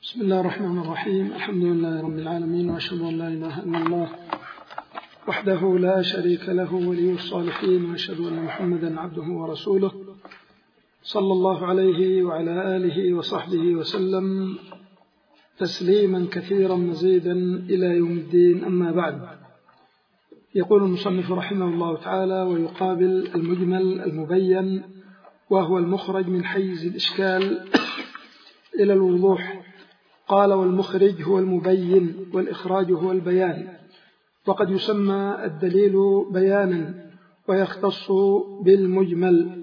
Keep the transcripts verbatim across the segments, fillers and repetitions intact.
بسم الله الرحمن الرحيم. الحمد لله رب العالمين، وأشهد أن لا إله إلا الله وحده لا شريك له ولي الصالحين، وأشهد أن محمدا عبده ورسوله صلى الله عليه وعلى آله وصحبه وسلم تسليما كثيرا مزيدا إلى يوم الدين. أما بعد، يقول المصنف رحمه الله تعالى: ويقابل المجمل المبين وهو المخرج من حيز الإشكال إلى الوضوح. قال: والمخرج هو المبين والإخراج هو البيان، وقد يسمى الدليل بيانا ويختص بالمجمل.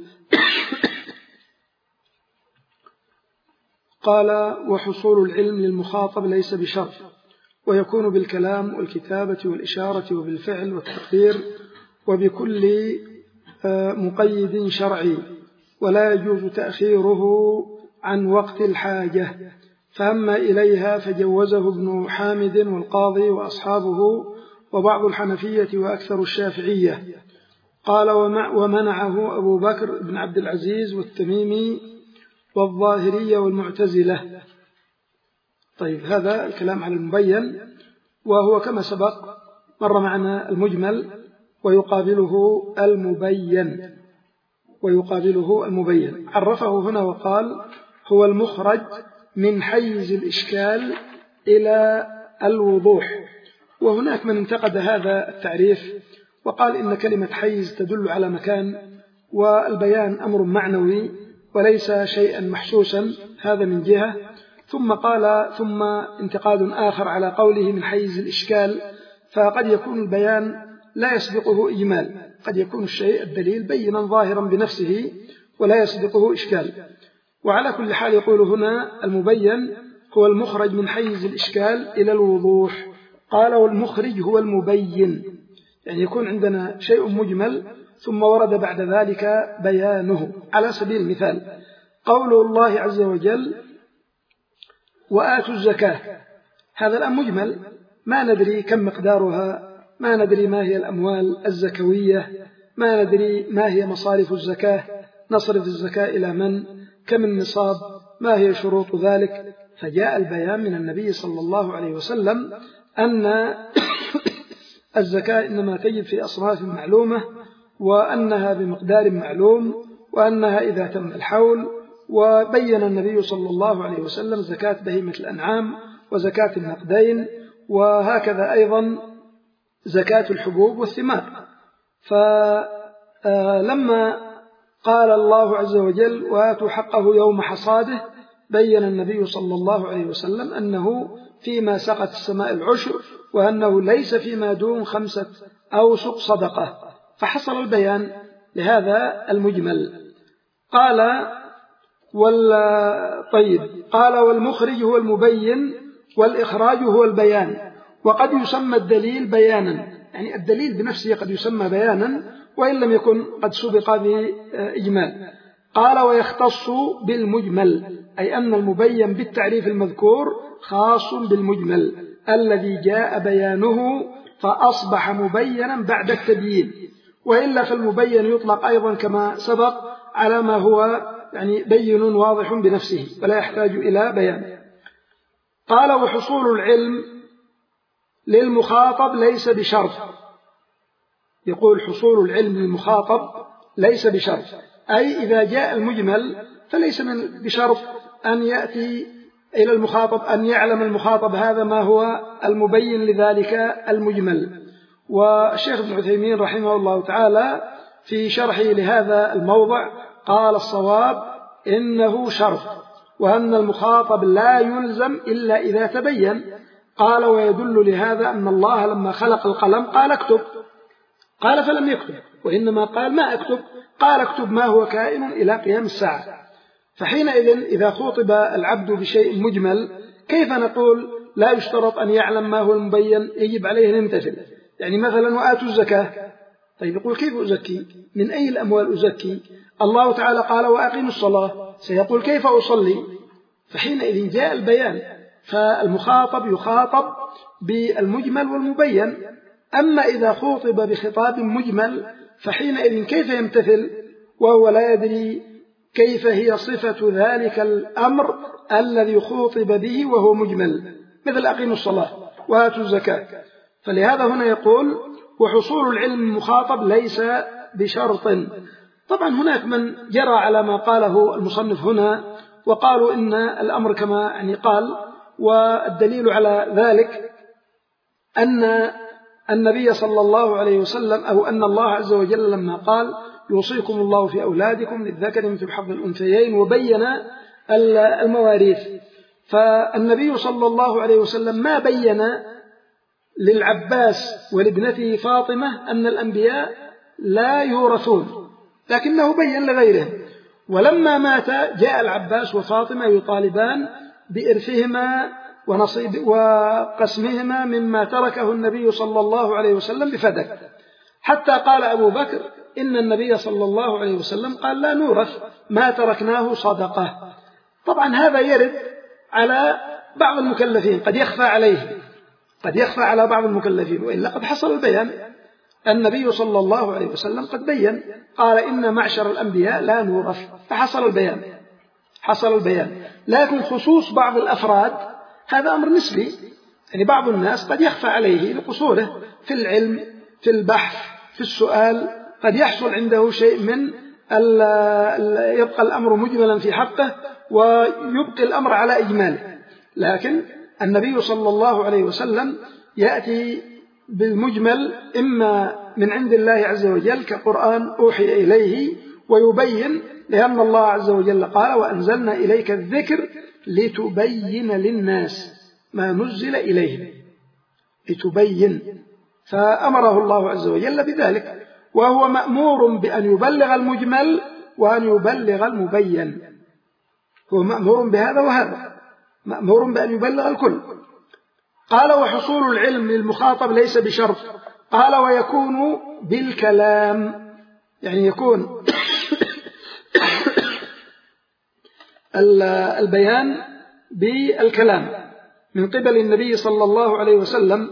قال: وحصول العلم للمخاطب ليس بشرط، ويكون بالكلام والكتابة والإشارة وبالفعل والتقدير وبكل مقيد شرعي، ولا يجوز تأخيره عن وقت الحاجة. فأما إليها فجوزه ابن حامد والقاضي وأصحابه وبعض الحنفية وأكثر الشافعية. قال: ومنعه أبو بكر بن عبد العزيز والتميمي والظاهرية والمعتزلة. طيب، هذا الكلام على المبين، وهو كما سبق مر معنا المجمل ويقابله المبين ويقابله المبين عرفه هنا وقال: هو المخرج من حيز الإشكال إلى الوضوح. وهناك من انتقد هذا التعريف وقال إن كلمة حيز تدل على مكان، والبيان أمر معنوي وليس شيئا محسوسا. هذا من جهة. ثم قال ثم انتقاد آخر على قوله من حيز الإشكال، فقد يكون البيان لا يسبقه إجمال، قد يكون الشيء الدليل بينا ظاهرا بنفسه ولا يسبقه إشكال. وعلى كل حال يقول هنا المبين هو المخرج من حيز الإشكال إلى الوضوح. قال: والمخرج هو المبين، يعني يكون عندنا شيء مجمل ثم ورد بعد ذلك بيانه. على سبيل المثال قول الله عز وجل: وآتوا الزكاة. هذا الآن مجمل، ما ندري كم مقدارها، ما ندري ما هي الأموال الزكوية، ما ندري ما هي مصارف الزكاة، نصرف الزكاة إلى من، كم النصاب، ما هي شروط ذلك. فجاء البيان من النبي صلى الله عليه وسلم أن الزكاة إنما تجب في أصناف معلومة، وأنها بمقدار معلوم، وأنها إذا تم الحول. وبين النبي صلى الله عليه وسلم زكاة بهيمة الأنعام وزكاة النقدين، وهكذا أيضا زكاة الحبوب والثمار. فلما قال الله عز وجل: وآتوا حقه يوم حصاده، بين النبي صلى الله عليه وسلم أنه فيما سقت السماء العشر، وأنه ليس فيما دون خمسة أوسق صدقة. فحصل البيان لهذا المجمل. قال: طيب قال: والمخرج هو المبين والإخراج هو البيان، وقد يسمى الدليل بيانا، يعني الدليل بنفسه قد يسمى بيانا وإن لم يكن قد سبق بإجمال. قال: ويختص بالمجمل، أي أن المبين بالتعريف المذكور خاص بالمجمل الذي جاء بيانه فأصبح مبينا بعد التبيين، وإلا فالمبين يطلق أيضا كما سبق على ما هو يعني بين واضح بنفسه ولا يحتاج إلى بيان. قال: وحصول العلم للمخاطب ليس بشرط. يقول: حصول العلم للمخاطب ليس بشرط، أي إذا جاء المجمل فليس من بشرط أن يأتي إلى المخاطب أن يعلم المخاطب هذا ما هو المبين لذلك المجمل. والشيخ ابن عثيمين رحمه الله تعالى في شرحه لهذا الموضع قال: الصواب إنه شرط، وأن المخاطب لا يلزم إلا إذا تبين. قال: ويدل لهذا أن الله لما خلق القلم قال: اكتب، قال فلم يكتب، وإنما قال: ما أكتب، قال: اكتب ما هو كائن إلى قيام الساعة. فحينئذ إذا خوطب العبد بشيء مجمل، كيف نقول لا يشترط أن يعلم ما هو المبين، يجب عليه أن يمتثل؟ يعني مثلا: وآتوا الزكاة. طيب يقول: كيف أزكي؟ من أي الأموال أزكي؟ الله تعالى قال: وأقيموا الصلاة. سيقول: كيف أصلي؟ فحينئذ جاء البيان، فالمخاطب يخاطب بالمجمل والمبين. أما إذا خوطب بخطاب مجمل فحينئذ كيف يمتثل وهو لا يدري كيف هي صفة ذلك الأمر الذي خوطب به وهو مجمل، مثل أقيموا الصلاة وآتوا الزكاة. فلهذا هنا يقول وحصول العلم المخاطب ليس بشرط. طبعا هناك من جرى على ما قاله المصنف هنا وقالوا إن الأمر كما يعني قال، والدليل على ذلك أن النبي صلى الله عليه وسلم أو أن الله عز وجل لما قال يوصيكم الله في أولادكم للذكر مثل حظ الأنثيين وبين المواريث، فالنبي صلى الله عليه وسلم ما بين للعباس ولابنته فاطمة أن الأنبياء لا يورثون، لكنه بين لغيرهم. ولما مات جاء العباس وفاطمة يطالبان بإرثهما ونصيب وقسمهما مما تركه النبي صلى الله عليه وسلم بفدك، حتى قال أبو بكر إن النبي صلى الله عليه وسلم قال لا نورث ما تركناه صدقة. طبعا هذا يرد على بعض المكلفين، قد يخفى عليه قد يخفى على بعض المكلفين، وإلا قد حصل البيان. النبي صلى الله عليه وسلم قد بين قال إن معشر الأنبياء لا نورث، فحصل البيان حصل البيان لكن خصوص بعض الأفراد هذا أمر نسبي، يعني بعض الناس قد يخفى عليه لقصوره في العلم في البحث في السؤال، قد يحصل عنده شيء من يبقى الأمر مجملا في حقه ويبقي الأمر على إجماله. لكن النبي صلى الله عليه وسلم يأتي بالمجمل إما من عند الله عز وجل كقرآن أوحي إليه ويبين، لأن الله عز وجل قال وأنزلنا إليك الذكر لتبين للناس ما نزل إليهم، لتبين، فأمره الله عز وجل بذلك، وهو مأمور بأن يبلغ المجمل وأن يبلغ المبين، هو مأمور بهذا وهذا، مأمور بأن يبلغ الكل. قال وحصول العلم للمخاطب ليس بشرط. قال ويكون بالكلام، يعني يكون البيان بالكلام من قبل النبي صلى الله عليه وسلم،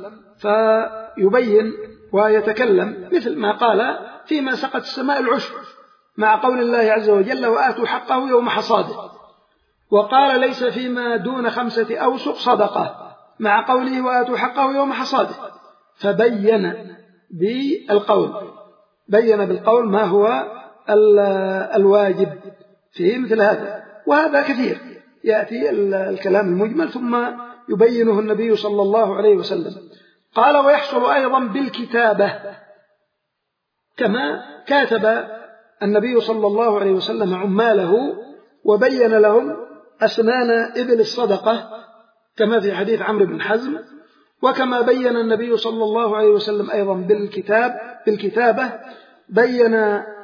فيبين ويتكلم مثل ما قال فيما سقط السماء العشر مع قول الله عز وجل وآتوا حقه يوم حصاده، وقال ليس فيما دون خمسة أوسق صدقة مع قوله وآتوا حقه يوم حصاده، فبين بالقول بين بالقول ما هو الواجب في مثل هذا. وهذا كثير يأتي الكلام المجمل ثم يبينه النبي صلى الله عليه وسلم. قال ويحصل أيضا بالكتابة، كما كاتب النبي صلى الله عليه وسلم عماله وبين لهم أسنان إبل الصدقة كما في حديث عمرو بن حزم، وكما بين النبي صلى الله عليه وسلم أيضا بالكتاب بالكتابة بين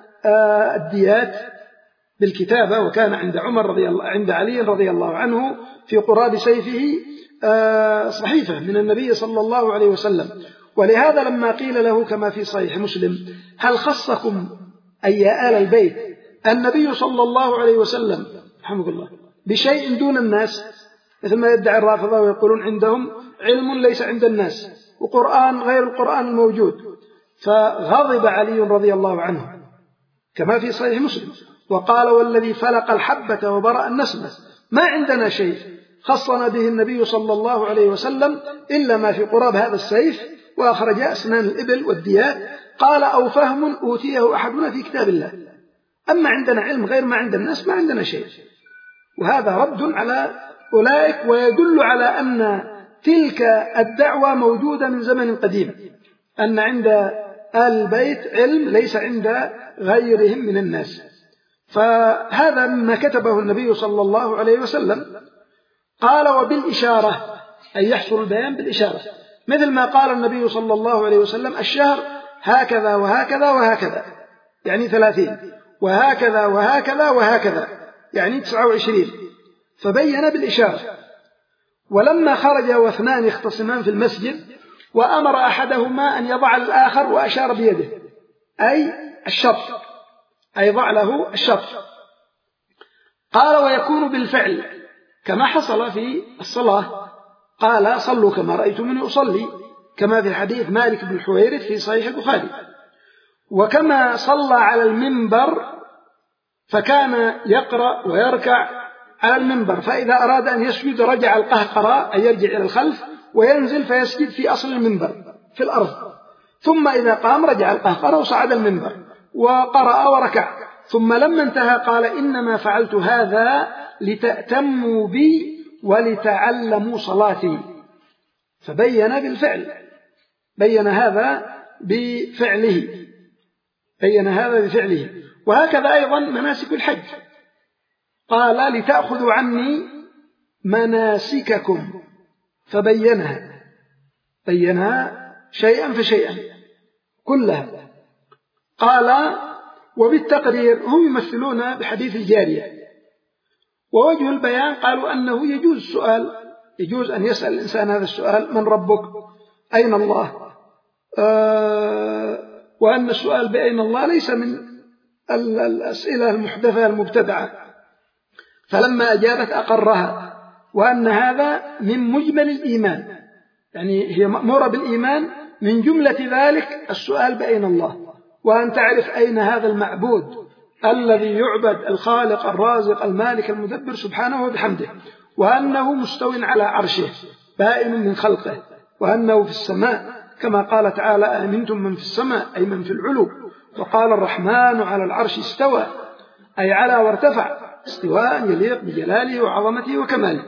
الديات بالكتابة، وكان عند عمر رضي الله عند علي رضي الله عنه في قراب سيفه صحيفة من النبي صلى الله عليه وسلم. ولهذا لما قيل له كما في صحيح مسلم هل خصكم أي آل البيت النبي صلى الله عليه وسلم رحمه الله بشيء دون الناس، مثل ما يدعي الرافضة ويقولون عندهم علم ليس عند الناس وقرآن غير القرآن الموجود، فغضب علي رضي الله عنه كما في صحيح مسلم وقال والذي فلق الحبة وبرأ النسمة ما عندنا شيء خصنا به النبي صلى الله عليه وسلم إلا ما في قراب هذا السيف وأخرج أسنان الإبل والديات، قال أو فهم أوتيه أحدنا في كتاب الله، أما عندنا علم غير ما عند الناس ما عندنا شيء. وهذا رد على أولئك ويدل على أن تلك الدعوة موجودة من زمن قديم، أن عند آل البيت علم ليس عند غيرهم من الناس. فهذا مما كتبه النبي صلى الله عليه وسلم. قال وبالإشارة أي يحصل البيان بالإشارة، مثل ما قال النبي صلى الله عليه وسلم الشهر هكذا وهكذا وهكذا يعني ثلاثين، وهكذا وهكذا وهكذا يعني تسعة وعشرين، فبين بالإشارة. ولما خرج واثنان يختصمان في المسجد وأمر أحدهما أن يضع الآخر وأشار بيده أي الشطر أي ضع له الشطر. قال ويكون بالفعل كما حصل في الصلاة، قال صلوا كما رأيتموني أصلي كما في حديث مالك بن الحويرث في صحيح البخاري، وكما صلى على المنبر فكان يقرأ ويركع على المنبر، فإذا أراد أن يسجد رجع القهقرى أي يرجع إلى الخلف وينزل فيسجد في أصل المنبر في الأرض، ثم إذا قام رجع القهقرى وصعد المنبر وقرأ وركع. ثم لما انتهى قال إنما فعلت هذا لتأتموا بي ولتعلموا صلاتي، فبين بالفعل، بين هذا بفعله، بين هذا بفعله. وهكذا أيضا مناسك الحج، قال لتأخذوا عني مناسككم، فبينها، بينها شيئا فشيئا كلها. قال وبالتقرير هم يمثلون بحديث الجارية. ووجه البيان قالوا أنه يجوز السؤال، يجوز أن يسأل الإنسان هذا السؤال: من ربك؟ أين الله؟ آه وأن السؤال بأين الله ليس من الأسئلة المحدثة المبتدعة، فلما أجابت أقرها، وأن هذا من مجمل الإيمان، يعني هي مأمورة بالإيمان، من جملة ذلك السؤال بأين الله، وأن تعرف أين هذا المعبود الذي يعبد، الخالق الرازق المالك المدبر سبحانه وبحمده، وأنه مستو على عرشه بائن من خلقه، وأنه في السماء كما قال تعالى: آمنتم من في السماء أي من في العلو. وقال الرحمن على العرش استوى أي على وارتفع استواء يليق بجلاله وعظمته وكماله.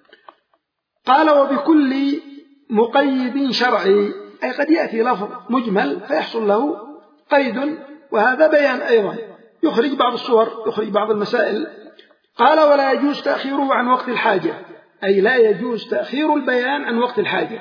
قال وبكل مقيد شرعي، أي قد يأتي لفظ مجمل فيحصل له قيد، وهذا بيان أيضا يخرج بعض الصور، يخرج بعض المسائل. قال ولا يجوز تأخيره عن وقت الحاجة، أي لا يجوز تأخير البيان عن وقت الحاجة،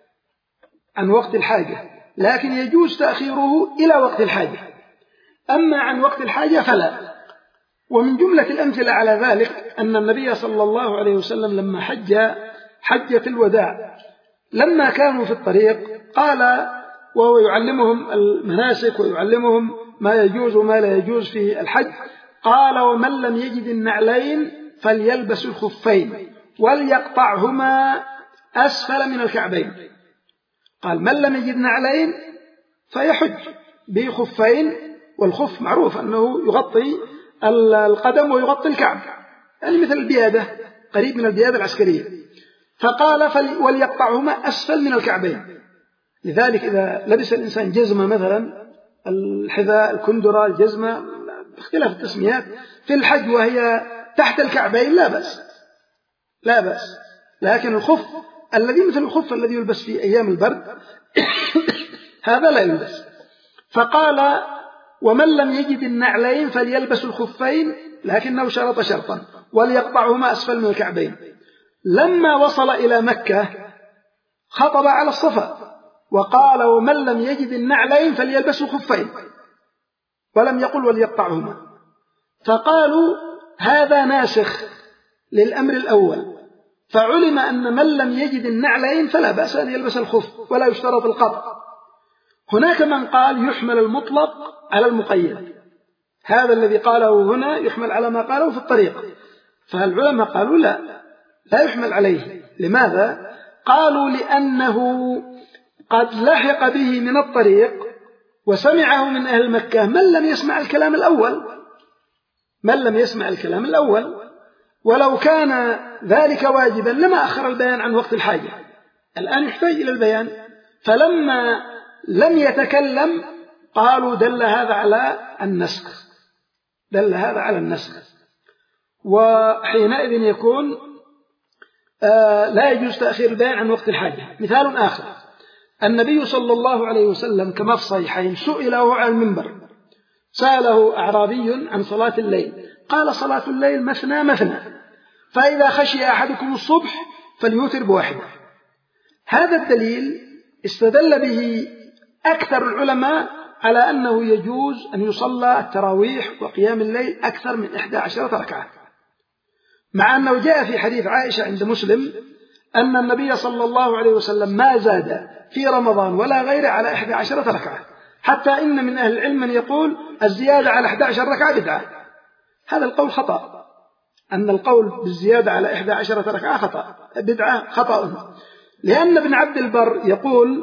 عن وقت الحاجة، لكن يجوز تأخيره إلى وقت الحاجة، أما عن وقت الحاجة فلا. ومن جملة الأمثلة على ذلك أن النبي صلى الله عليه وسلم لما حج حجة الوداع، لما كانوا في الطريق قال، وهو يعلمهم المناسك ويعلمهم ما يجوز وما لا يجوز في الحج، قال ومن لم يجد النعلين فليلبس الخفين وليقطعهما أسفل من الكعبين. قال من لم يجد نعلين فيحج بخفين، والخف معروف أنه يغطي القدم ويغطي الكعب، يعني مثل البيادة، قريب من البيادة العسكرية. فقال وليقطعهما أسفل من الكعبين. لذلك إذا لبس الإنسان جزمة مثلا، الحذاء، الكندرة، الجزمة، باختلاف التسميات في الحج وهي تحت الكعبين لا بأس، لا بأس، لكن الخف الذي مثل الخف الذي يلبس في أيام البرد هذا لا يلبس. فقال ومن لم يجد النعلين فليلبس الخفين، لكنه شرط شرطا وليقطعهما أسفل من الكعبين. لما وصل إلى مكة خطب على الصفا وقال ومن لم يجد النعلين فليلبس الخفين، ولم يقل وليقطعهما. فقالوا هذا ناسخ للأمر الأول، فعلم أن من لم يجد النعلين فلا بأس أن يلبس الخف ولا يشترط القطع. هناك من قال يحمل المطلق على المقيد، هذا الذي قاله هنا يحمل على ما قاله في الطريق، فالعلماء قالوا لا، لا يحمل عليه. لماذا؟ قالوا لأنه قد لحق به من الطريق وسمعه من أهل مكة من لم يسمع الكلام الأول، من لم يسمع الكلام الأول، ولو كان ذلك واجبا لما أخر البيان عن وقت الحاجة، الآن يحتاج إلى البيان. فلما لم يتكلم قالوا دل هذا على النسخ، دل هذا على النسخ، وحينئذ يكون آه لا يجوز تأخير البيان عن وقت الحاجة. مثال آخر، النبي صلى الله عليه وسلم كما في الصحيحين سئله عن المنبر، سأله أعرابي عن صلاة الليل، قال صلاة الليل مثنى مثنى، فإذا خشي أحدكم الصبح فليوتر بواحدة. هذا الدليل استدل به أكثر العلماء على أنه يجوز أن يصلى التراويح وقيام الليل أكثر من إحدى عشرة ركعة، مع أنه جاء في حديث عائشة عند مسلم أن النبي صلى الله عليه وسلم ما زاد في رمضان ولا غيره على إحدى عشرة ركعة، حتى إن من أهل العلم من يقول الزيادة على إحدى عشرة ركعة بدعة. هذا القول خطأ، أن القول بالزيادة على إحدى عشرة ركعة خطأ، بدعة خطأ، لأن ابن عبد البر يقول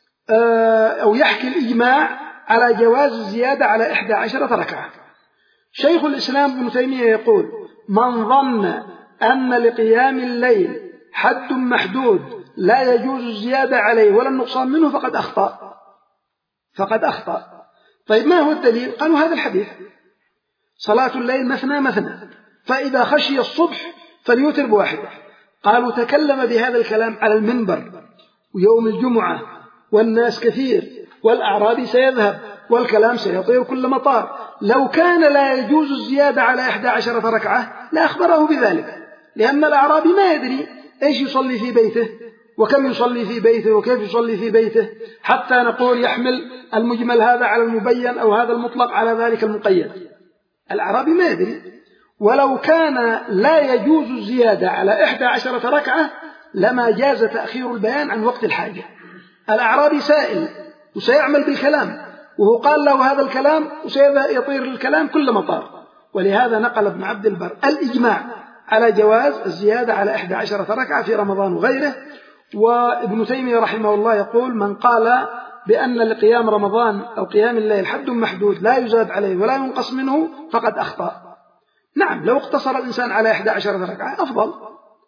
أو يحكي الإجماع على جواز الزيادة على إحدى عشرة ركعة، شيخ الإسلام ابن تيمية يقول: من ظن أن لقيام الليل حد محدود لا يجوز الزيادة عليه ولا النقصان منه فقد أخطأ فقد أخطأ طيب ما هو الدليل؟ قالوا هذا الحديث: صلاة الليل مثنى مثنى، فإذا خشي الصبح فليوتر بواحدة. قالوا: تكلم بهذا الكلام على المنبر ويوم الجمعة والناس كثير والأعرابي سيذهب والكلام سيطير كل مطار، لو كان لا يجوز الزيادة على إحدى عشرة ركعة لأخبره بذلك، لأن الأعرابي ما يدري إيش يصلي في بيته وكم يصلي في بيته وكيف يصلي في بيته، حتى نقول يحمل المجمل هذا على المبين أو هذا المطلق على ذلك المقيد. الأعرابي ما يدري. ولو كان لا يجوز الزيادة على إحدى عشرة ركعة لما جاز تأخير البيان عن وقت الحاجة. الأعرابي سائل وسيعمل بالكلام، وهو قال له هذا الكلام وسيطير الكلام كل مطار. ولهذا نقل ابن عبد البر الإجماع على جواز الزيادة على إحدى عشرة ركعة في رمضان وغيره. وابن تيمية رحمه الله يقول: من قال بأن لقيام رمضان أو قيام الليل حد محدود لا يزاد عليه ولا ينقص منه فقد أخطأ. نعم، لو اقتصر الإنسان على إحدى عشرة ركعة أفضل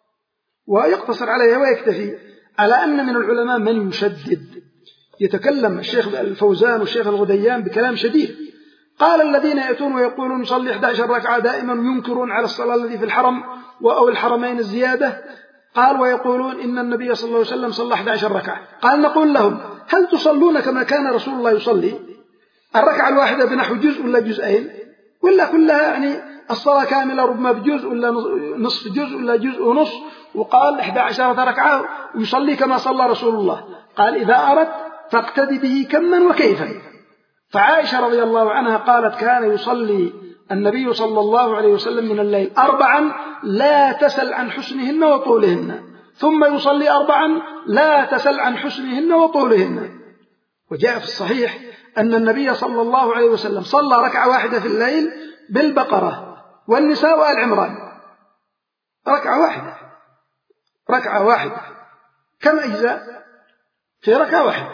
ويقتصر عليها ويكتفي. على أن من العلماء من يشدد، يتكلم الشيخ الفوزان والشيخ الغديان بكلام شديد. قال: الذين يأتون ويقولون نصلي إحدى عشرة ركعة دائما ينكرون على الصلاة الذي في الحرم أو الحرمين الزيادة. قال: ويقولون إن النبي صلى الله عليه وسلم صلى إحدى عشرة ركعة. قال: نقول لهم: هل تصلون كما كان رسول الله يصلي؟ الركعة الواحدة بنحو جزء ولا جزئين ولا كلها يعني الصلاة كاملة ربما بجزء ولا نصف جزء ولا جزء ونصف؟ وقال إحدى عشرة ركعة ويصلي كما صلى رسول الله. قال: إذا أردت فاقتدي به كما وكيفا. فعائشة رضي الله عنها قالت: كان يصلي النبي صلى الله عليه وسلم من الليل أربعا لا تسل عن حسنهن وطولهن، ثم يصلي أربعا لا تسل عن حسنهن وطولهن. وجاء في الصحيح أن النبي صلى الله عليه وسلم صلى ركعة واحدة في الليل بالبقرة والنساء وآل عمران، ركعة واحدة ركعة واحدة كم أجزاء في ركعة واحدة؟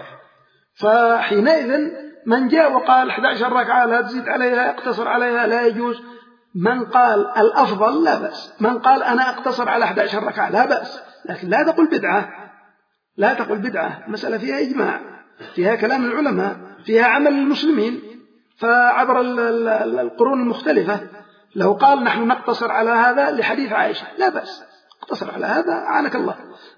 فحينئذ من جاء وقال إحدى عشرة ركعة لا تزيد عليها اقتصر عليها لا يجوز. من قال الأفضل لا بأس، من قال أنا أقتصر على إحدى عشرة ركعة لا بأس، لكن لا تقل بدعة لا تقل بدعة. مسألة فيها إجماع، فيها كلام العلماء، فيها عمل المسلمين. فعبر القرون المختلفة لو قال نحن نقتصر على هذا لحديث عائشة لا بأس، اقتصر على هذا أعانك الله.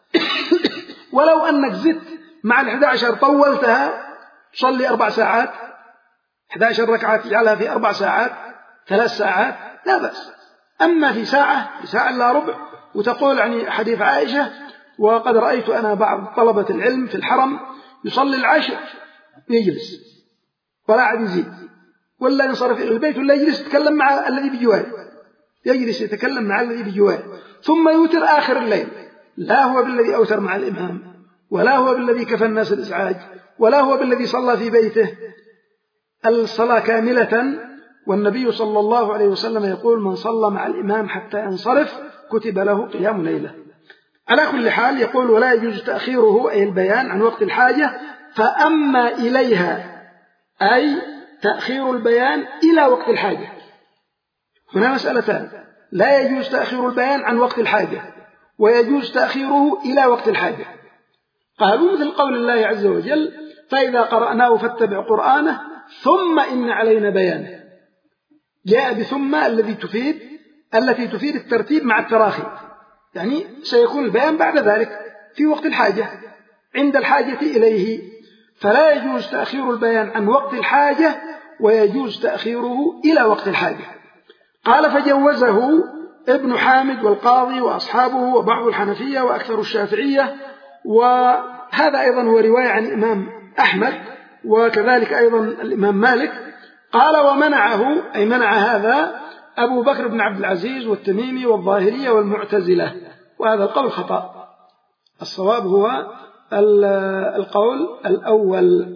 ولو أنك زدت مع الإحدى عشر طولتها تصلي أربع ساعات، إحدى عشر ركعة تجعلها في أربع ساعات ثلاث ساعات لا بأس. أما في ساعة في ساعة إلا ربع وتقول يعني حديث عائشة: وقد رأيت أنا بعض طلبة العلم في الحرم يصلي العشر يجلس ولا عاد يزيد ولا ينصرف إلى البيت ولا يجلس يتكلم مع الذي بجواره يجلس يتكلم مع الذي بجواره ثم يوتر آخر الليل. لا هو بالذي أوتر مع الإمام، ولا هو بالذي كفى الناس الإزعاج، ولا هو بالذي صلى في بيته الصلاة كاملة. والنبي صلى الله عليه وسلم يقول: من صلى مع الإمام حتى ينصرف كتب له قيام ليلة. على كل حال يقول: ولا يجوز تأخيره أي البيان عن وقت الحاجة. فأما إليها أي تأخير البيان إلى وقت الحاجة. هنا مسألتان: لا يجوز تأخير البيان عن وقت الحاجة، ويجوز تأخيره إلى وقت الحاجة. قالوا مثل قول الله عز وجل: فإذا قرأناه فاتبع قرآنه ثم إن علينا بيانه. جاء بثم الذي تفيد التي تفيد الترتيب مع التراخي، يعني سيكون البيان بعد ذلك في وقت الحاجة عند الحاجة إليه. فلا يجوز تأخير البيان عن وقت الحاجة ويجوز تأخيره إلى وقت الحاجة. قال: فجوزه ابن حامد والقاضي وأصحابه وبعض الحنفية وأكثر الشافعية، وهذا أيضا هو رواية عن الإمام أحمد وكذلك أيضا الإمام مالك. قال: ومنعه أي منع هذا أبو بكر بن عبد العزيز والتميمي والظاهرية والمعتزلة، وهذا القول خطأ. الصواب هو القول الأول.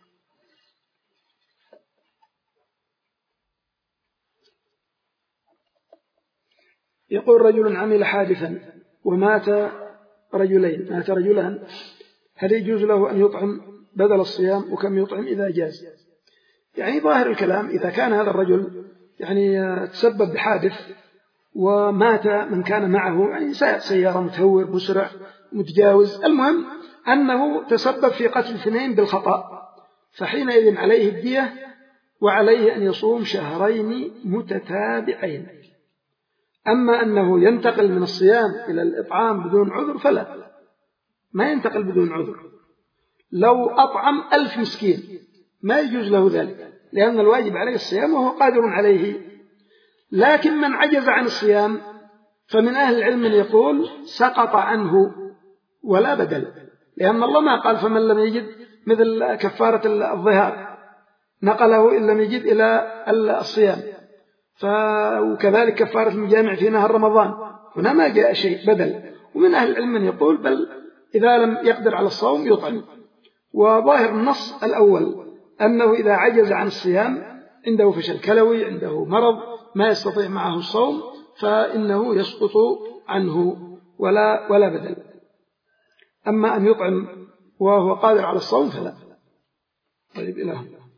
يقول: رجل عمل حادثا ومات رجلين مات رجلان، هل يجوز له أن يطعم بدل الصيام؟ وكم يطعم إذا جاز؟ يعني ظاهر الكلام إذا كان هذا الرجل يعني تسبب بحادث ومات من كان معه، يعني سيارة متهور مسرع متجاوز، المهم أنه تسبب في قتل اثنين بالخطأ، فحينئذ عليه الدية وعليه أن يصوم شهرين متتابعين. أما أنه ينتقل من الصيام إلى الإطعام بدون عذر فلا، ما ينتقل بدون عذر. لو أطعم ألف مسكين ما يجوز له ذلك، لأن الواجب عليه الصيام وهو قادر عليه. لكن من عجز عن الصيام فمن أهل العلم من يقول سقط عنه ولا بدل، لأن الله ما قال فمن لم يجد مثل كفارة الظهار، نقله إن لم يجد إلى الصيام، وكذلك كفارة المجامع في نهار رمضان، هنا ما جاء شيء بدل. ومن أهل العلم من يقول بل إذا لم يقدر على الصوم يطعم. وظاهر النص الأول أنه إذا عجز عن الصيام، عنده فشل كلوي، عنده مرض ما يستطيع معه الصوم، فإنه يسقط عنه ولا ولا بدل. أما أن يطعم وهو قادر على الصوم فلا. طيب إلى هنا.